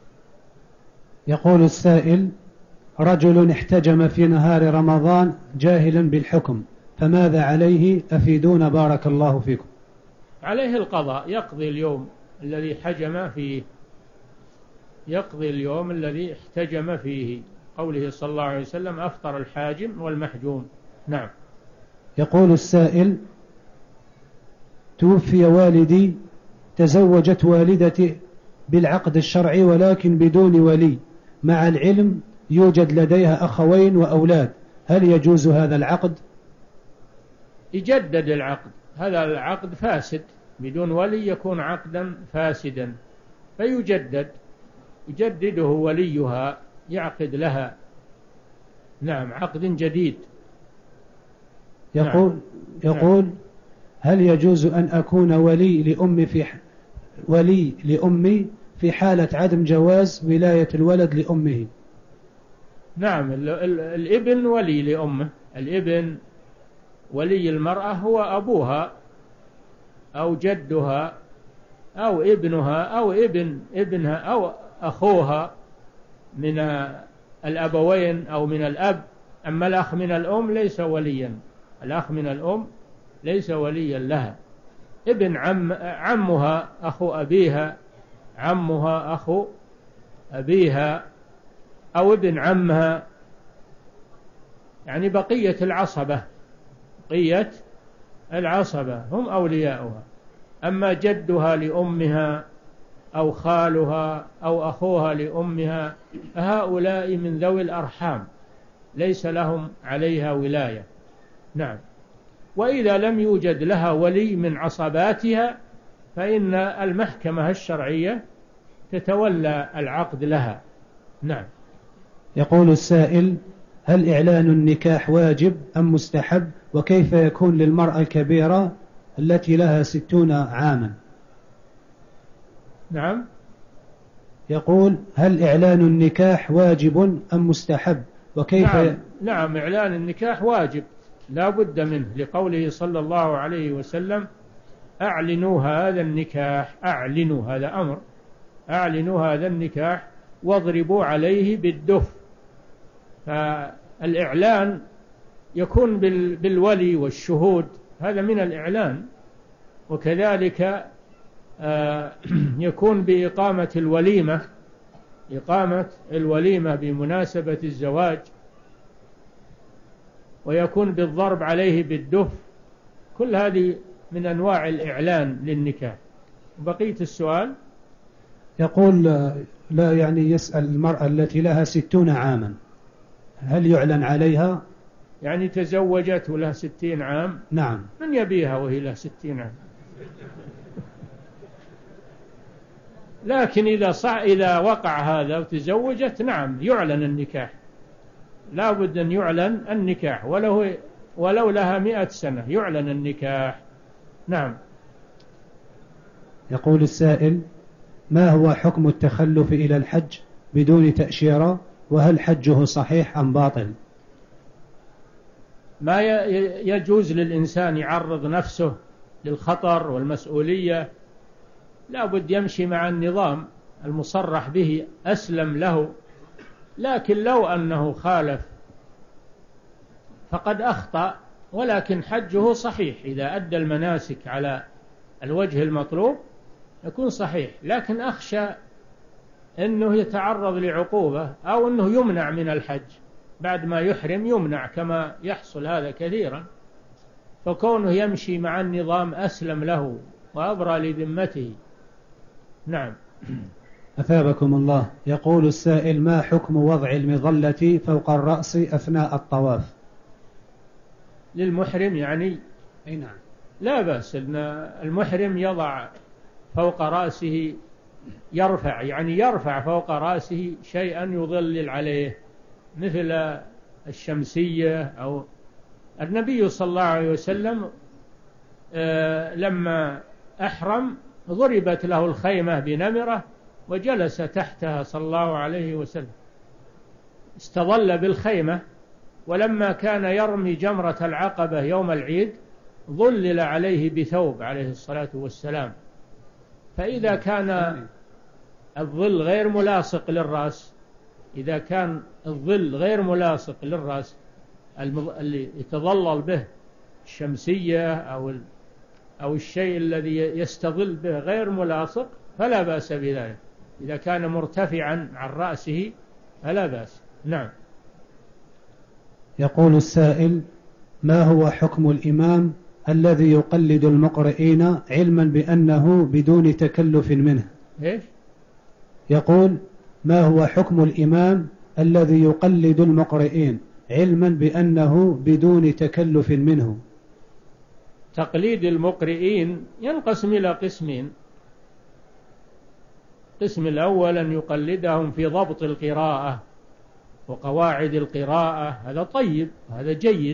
يقول السائل: رجل احتجم في نهار رمضان جاهلا بالحكم، فماذا عليه؟ أفيدونا بارك الله فيكم. عليه القضاء، يقضي اليوم الذي حجم فيه، يقضي اليوم الذي احتجم فيه. قوله صلى الله عليه وسلم: أفطر الحاجم والمحجوم. نعم. يقول السائل: توفي والدي، تزوجت والدتي بالعقد الشرعي ولكن بدون ولي، مع العلم يوجد لديها أخوين وأولاد، هل يجوز هذا العقد؟ يجدد العقد. هذا العقد فاسد، بدون ولي يكون عقدا فاسدا، فيجدد، يجدده وليها، يعقد لها نعم عقد جديد. يقول نعم. يقول نعم. هل يجوز أن أكون ولي لأمي في ولي لأمي في حالة عدم جواز ولاية الولد لأمه؟ نعم. ال ال الابن ولي لأمه. الابن ولي المرأة هو أبوها أو جدها أو ابنها أو ابن ابنها أو أخوها من الأبوين أو من الأب. أما الأخ من الأم ليس وليا. الأخ من الأم ليس وليا لها. ابن عم عمها أخو أبيها، عمها أخو أبيها، أو ابن عمها، يعني بقية العصبة، بقية العصبة هم أولياؤها. أما جدها لأمها أو خالها أو أخوها لأمها فهؤلاء من ذوي الأرحام ليس لهم عليها ولاية. نعم. وإذا لم يوجد لها ولي من عصباتها فإن المحكمة الشرعية تتولى العقد لها. نعم. يقول السائل: هل إعلان النكاح واجب أم مستحب؟ وكيف يكون للمرأة الكبيرة التي لها ستون عاما؟ نعم. يقول هل إعلان النكاح واجب أم مستحب؟ وكيف نعم, نعم إعلان النكاح واجب لا بد منه، لقوله صلى الله عليه وسلم أعلنوا هذا النكاح. أعلنوا، هذا أمر، أعلنوا هذا النكاح واضربوا عليه بالدف. فالإعلان يكون بالولي والشهود، هذا من الإعلان. وكذلك يكون بإقامة الوليمة، إقامة الوليمة بمناسبة الزواج، ويكون بالضرب عليه بالدف. كل هذه من أنواع الإعلان للنكاح. بقية السؤال يقول لا يعني يسأل المرأة التي لها ستون عاما هل يعلن عليها؟ يعني تزوجت ولها ستين عام. نعم. من يبيها وهي لها ستين عام؟ لكن إذا صح إذا وقع هذا وتزوجت، نعم يعلن النكاح، لا بد أن يعلن النكاح، ولو ولو لها مئة سنة يعلن النكاح. نعم. يقول السائل ما هو حكم التخلف إلى الحج بدون تأشيرة، وهل حجه صحيح أم باطل؟ ما يجوز للإنسان يعرض نفسه للخطر والمسؤولية، لا بد يمشي مع النظام المصرح به، أسلم له. لكن لو أنه خالف فقد أخطأ، ولكن حجه صحيح إذا أدى المناسك على الوجه المطلوب يكون صحيح. لكن أخشى أنه يتعرض لعقوبة أو أنه يمنع من الحج بعد ما يحرم، يمنع كما يحصل هذا كثيرا. فكونه يمشي مع النظام أسلم له وأبرى لذمته. نعم. أثابكم الله. يقول السائل ما حكم وضع المظلة فوق الرأس أثناء الطواف؟ للمحرم يعني؟ أي نعم. لا بأس أن المحرم يضع فوق رأسه، يرفع يعني يرفع فوق رأسه شيئا يظلل عليه مثل الشمسية. أو النبي صلى الله عليه وسلم لما أحرم ضربت له الخيمة بنمرة وجلس تحتها صلى الله عليه وسلم، استظل بالخيمة. ولما كان يرمي جمرة العقبة يوم العيد ظلل عليه بثوب عليه الصلاة والسلام. فإذا كان الظل غير ملاصق للرأس، إذا كان الظل غير ملاصق للرأس اللي يتظلل به الشمسية أو أو الشيء الذي يستظل به غير ملاصق فلا بأس بذلك. إذا كان مرتفعا عن رأسه فلا بأس. نعم. يقول السائل ما هو حكم الإمام الذي يقلد المقرئين علما بأنه بدون تكلف منه؟ إيش؟ يقول ما هو حكم الإمام الذي يقلد المقرئين علما بأنه بدون تكلف منه؟ تقليد المقرئين ينقسم إلى قسمين. القسم الأول أن يقلدهم في ضبط القراءة وقواعد القراءة، هذا طيب، هذا جيد،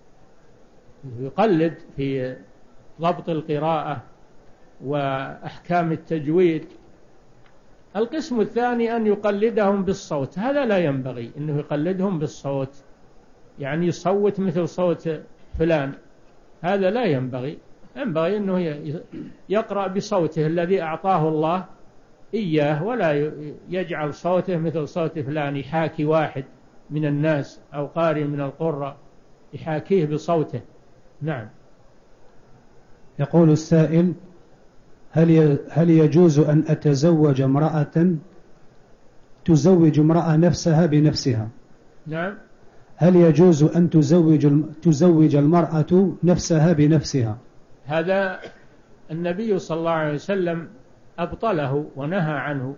يقلد في ضبط القراءة وأحكام التجويد. القسم الثاني أن يقلدهم بالصوت، هذا لا ينبغي أنه يقلدهم بالصوت، يعني يصوت مثل صوت فلان، هذا لا ينبغي. ينبغي أنه يقرأ بصوته الذي أعطاه الله إياه، ولا يجعل صوته مثل صوت فلان، يحاكي واحد من الناس أو قارئ من القراء يحاكيه بصوته. نعم. يقول السائل هل هل يجوز أن أتزوج امرأة تزوج امرأة نفسها بنفسها؟ نعم. هل يجوز أن تزوج تزوج المرأة نفسها بنفسها؟ هذا النبي صلى الله عليه وسلم أبطله ونهى عنه،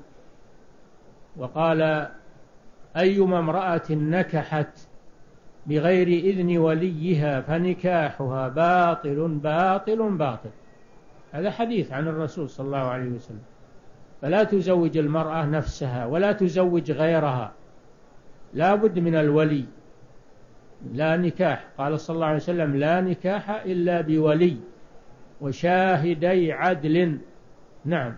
وقال أيما امرأة نكحت بغير إذن وليها فنكاحها باطل باطل باطل. هذا حديث عن الرسول صلى الله عليه وسلم. فلا تزوج المرأة نفسها ولا تزوج غيرها، لا بد من الولي، لا نكاح، قال صلى الله عليه وسلم لا نكاح إلا بولي وشاهدي عدل. نعم.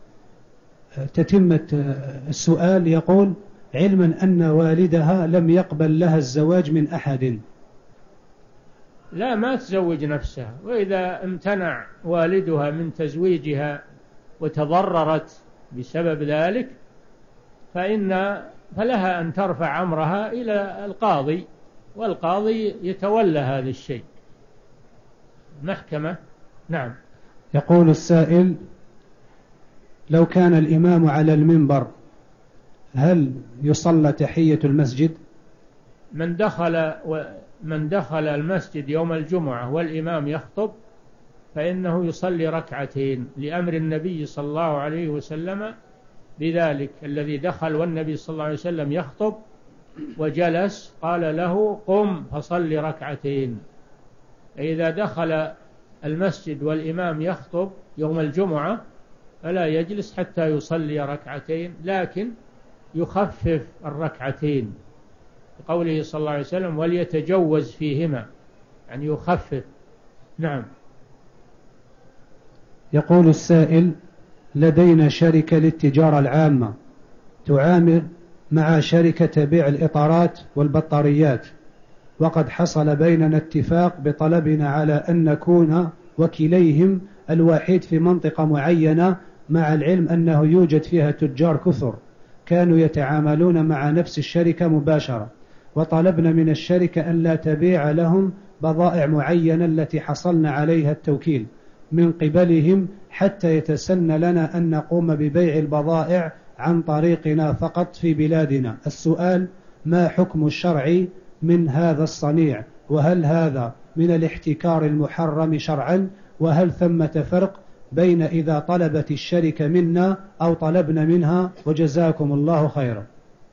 تتمة السؤال يقول: علما أن والدها لم يقبل لها الزواج من أحد. لا، ما تزوج نفسها، وإذا امتنع والدها من تزويجها وتضررت بسبب ذلك فإن فلها أن ترفع أمرها إلى القاضي، والقاضي يتولى هذا الشيء، محكمة. نعم. يقول السائل: لو كان الإمام على المنبر هل يصلى تحية المسجد؟ من دخل من دخل المسجد يوم الجمعة والإمام يخطب فإنه يصلي ركعتين، لأمر النبي صلى الله عليه وسلم بذلك. الذي دخل والنبي صلى الله عليه وسلم يخطب وجلس قال له: قم فصل ركعتين. إذا دخل المسجد والإمام يخطب يوم الجمعة فلا يجلس حتى يصلي ركعتين، لكن يخفف الركعتين، قوله صلى الله عليه وسلم: وليتجوز فيهما، يعني يخفف. نعم. يقول السائل: لدينا شركة للتجارة العامة تعامل مع شركة تبيع الإطارات والبطاريات، وقد حصل بيننا اتفاق بطلبنا على أن نكون وكليهم الوحيد في منطقة معينة، مع العلم أنه يوجد فيها تجار كثر كانوا يتعاملون مع نفس الشركة مباشرة، وطلبنا من الشركة أن لا تبيع لهم بضائع معينة التي حصلنا عليها التوكيل من قبلهم حتى يتسنى لنا أن نقوم ببيع البضائع عن طريقنا فقط في بلادنا. السؤال: ما حكم الشرع من هذا الصنيع؟ وهل هذا من الاحتكار المحرم شرعا؟ وهل ثمة فرق بين إذا طلبت الشركة منا أو طلبنا منها؟ وجزاكم الله خيرا.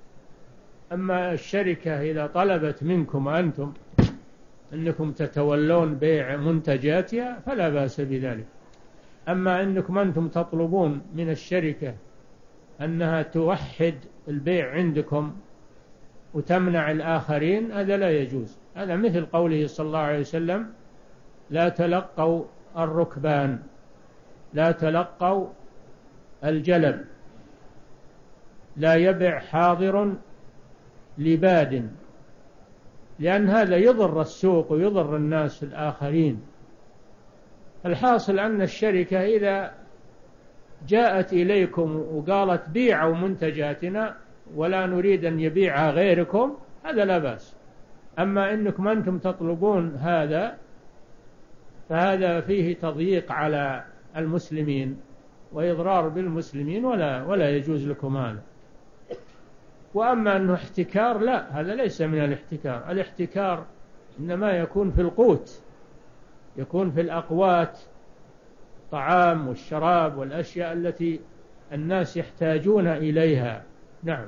أما الشركة إذا طلبت منكم أنتم أنكم تتولون بيع منتجاتها فلا بأس بذلك. أما أنكم أنتم تطلبون من الشركة أنها توحد البيع عندكم وتمنع الآخرين، هذا لا يجوز. هذا مثل قوله صلى الله عليه وسلم: لا تلقوا الركبان، لا تلقوا الجلب، لا يبع حاضر لباد، لأن هذا يضر السوق ويضر الناس الآخرين. الحاصل أن الشركة إذا جاءت إليكم وقالت بيعوا منتجاتنا ولا نريد أن يبيعها غيركم، هذا لا بأس. أما إنكم أنتم تطلبون هذا فهذا فيه تضييق على المسلمين وإضرار بالمسلمين، ولا ولا يجوز لكم هذا. وأما أنه احتكار، لا، هذا ليس من الاحتكار. الاحتكار إنما يكون في القوت، يكون في الأقوات، الطعام والشراب والأشياء التي الناس يحتاجون إليها. نعم.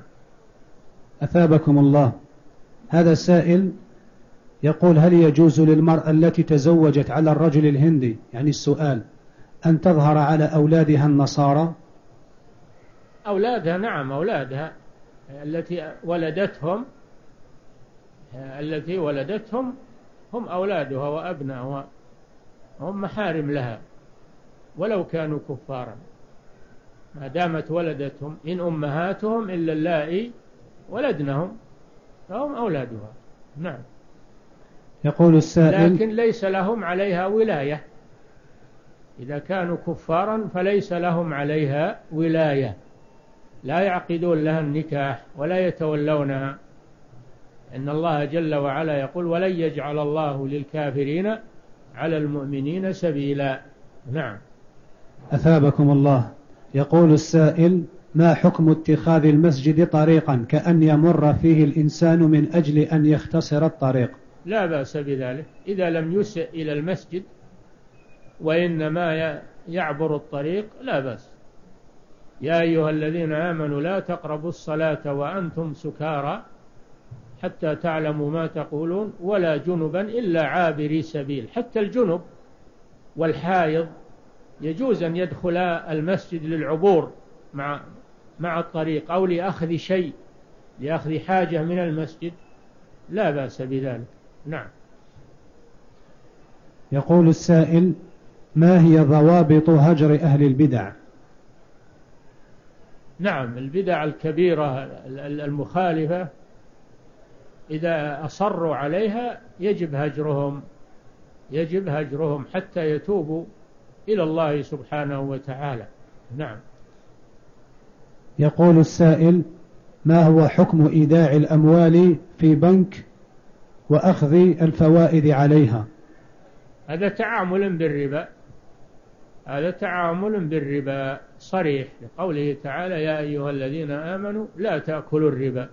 أثابكم الله. هذا سائل يقول: هل يجوز للمرأة التي تزوجت على الرجل الهندي، يعني السؤال، أن تظهر على أولادها النصارى؟ أولادها، نعم، أولادها التي ولدتهم التي ولدتهم هم أولادها وأبناؤها، هم محارم لها ولو كانوا كفارا، ما دامت ولدتهم. إن أمهاتهم إلا اللائي ولدنهم فهم أولادها. نعم. يقول السائل: لكن ليس لهم عليها ولاية. إذا كانوا كفارا فليس لهم عليها ولاية، لا يعقدون لها النكاح ولا يتولونها. إن الله جل وعلا يقول: ولن يجعل الله للكافرين على المؤمنين سبيلا. نعم. أثابكم الله. يقول السائل: ما حكم اتخاذ المسجد طريقا كأن يمر فيه الإنسان من أجل أن يختصر الطريق؟ لا بأس بذلك إذا لم يسئ إلى المسجد وإنما يعبر الطريق، لا بأس. يا أيها الذين آمنوا لا تقربوا الصلاة وأنتم سكارى حتى تعلموا ما تقولون ولا جنبا إلا عابري سبيل. حتى الجنب والحائض يجوز أن يدخلا المسجد للعبور مع مع الطريق أو لأخذ شيء، لأخذ حاجة من المسجد، لا بأس بذلك. نعم. يقول السائل: ما هي ضوابط هجر أهل البدع؟ نعم، البدع الكبيرة المخالفة إذا أصروا عليها يجب هجرهم، يجب هجرهم حتى يتوبوا إلى الله سبحانه وتعالى. نعم. يقول السائل: ما هو حكم إيداع الأموال في بنك وأخذ الفوائد عليها؟ هذا تعامل بالربا، هذا تعامل بالربا صريح، لقوله تعالى: يا أيها الذين آمنوا لا تأكلوا الربا.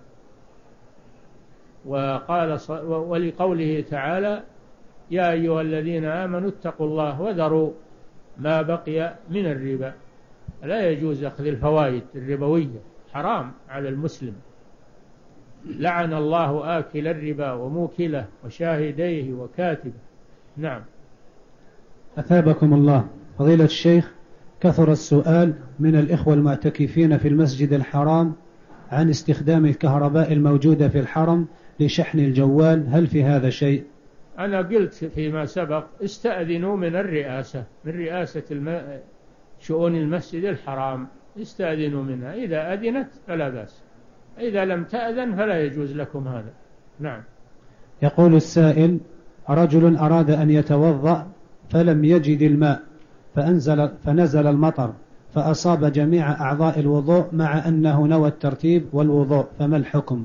وقال ولقوله تعالى: يا أيها الذين آمنوا اتقوا الله وذروا ما بقي من الربا. لا يجوز أخذ الفوائد الربوية، حرام على المسلم. لعن الله آكل الربا وموكله وشاهديه وكاتبه. نعم. أثابكم الله. فضيلة الشيخ، كثر السؤال من الإخوة المعتكفين في المسجد الحرام عن استخدام الكهرباء الموجودة في الحرم لشحن الجوال، هل في هذا شيء؟ أنا قلت فيما سبق: استأذنوا من الرئاسة، من رئاسة الم... شؤون المسجد الحرام، استأذنوا منها، إذا أذنت فلا بأس، إذا لم تأذن فلا يجوز لكم هذا. نعم. يقول السائل: رجل أراد أن يتوضأ فلم يجد الماء فأنزل فنزل المطر فأصاب جميع أعضاء الوضوء مع أنه نوى الترتيب والوضوء، فما الحكم؟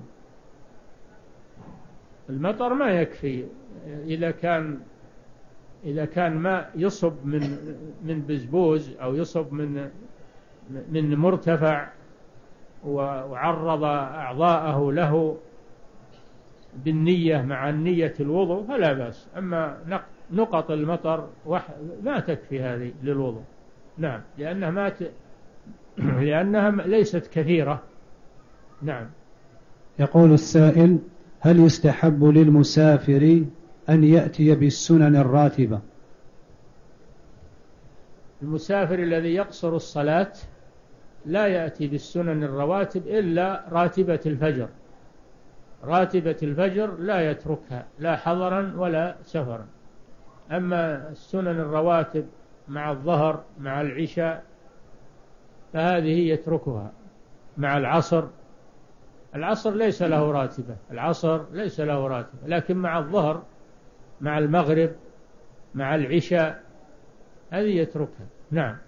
المطر ما يكفي، إذا كان إذا كان ماء يصب من من بزبوز أو يصب من من مرتفع وعرض أعضاءه له بالنية مع النية الوضوء فلا بأس. أما نقط المطر ما تكفي هذه للوضوء. نعم، لأنها ما ت... لأنها ليست كثيرة. نعم. يقول السائل: هل يستحب للمسافر أن يأتي بالسنن الراتبة؟ المسافر الذي يقصر الصلاة لا يأتي بالسنن الرواتب إلا راتبة الفجر، راتبة الفجر لا يتركها لا حضرا ولا سفرا. أما السنن الرواتب مع الظهر مع العشاء فهذه يتركها. مع العصر، العصر ليس له راتبة، العصر ليس له راتبة، لكن مع الظهر مع المغرب مع العشاء هذه يتركها. نعم.